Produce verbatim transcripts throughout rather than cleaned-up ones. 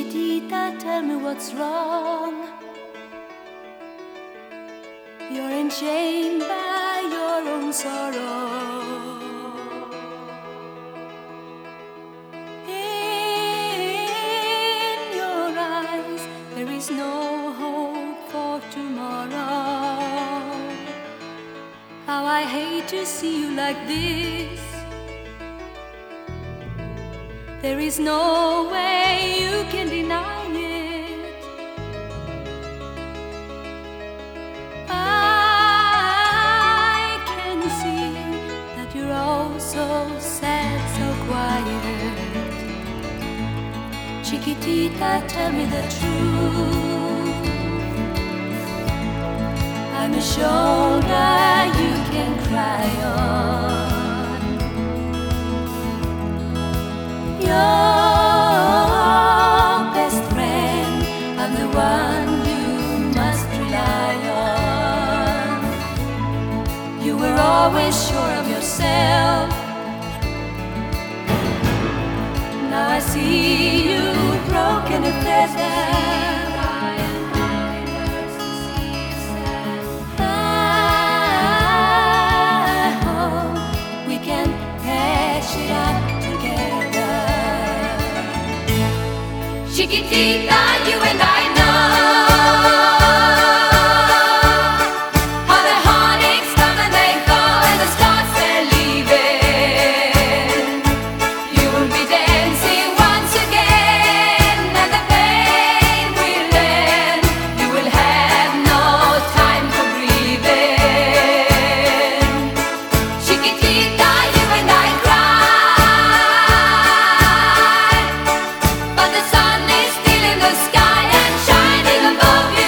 Chiquitita, tell me what's wrong. You're enchained by your own sorrow. In your eyes there is no hope for tomorrow. How I hate to see you like this. There is no way you can deny it. I can see that you're all so sad, so quiet. Chiquitita, tell me the truth. I'm a shoulder you can cry on. Your best friend, I'm the one you must rely on. You were always sure of yourself. Now I see you broken and pleasant. I hope we can hash it out together. Chiquitita, you and I know how the heartaches come and they go, and the stars they're leaving. You will be dancing once again, and the pain will end. You will have no time for breathing. Chiquitita, you and I cry, but the sun is still in the sky and shining above you.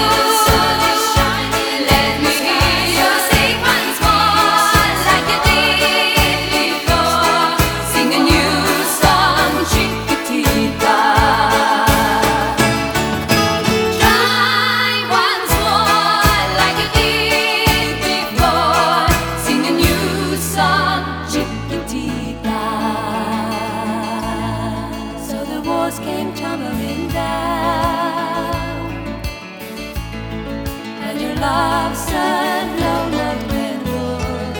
Let me hear you sing once more like you did before. Sing a new song, Chiquitita. Try once more like you did before. Sing a new song, Chiquitita. So the walls came tumbling down, and your love said no more Glenwood.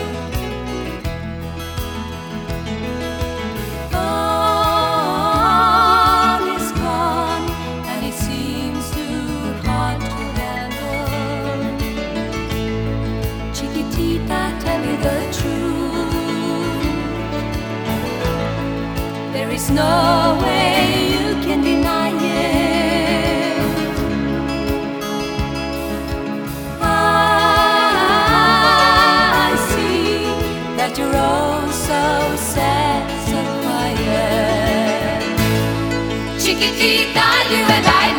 All is gone, and it seems too hard to handle. Chiquitita, tell me the truth. There is no way you can deny it. I see that you're all so sad, so quiet. Chiquitita, you and I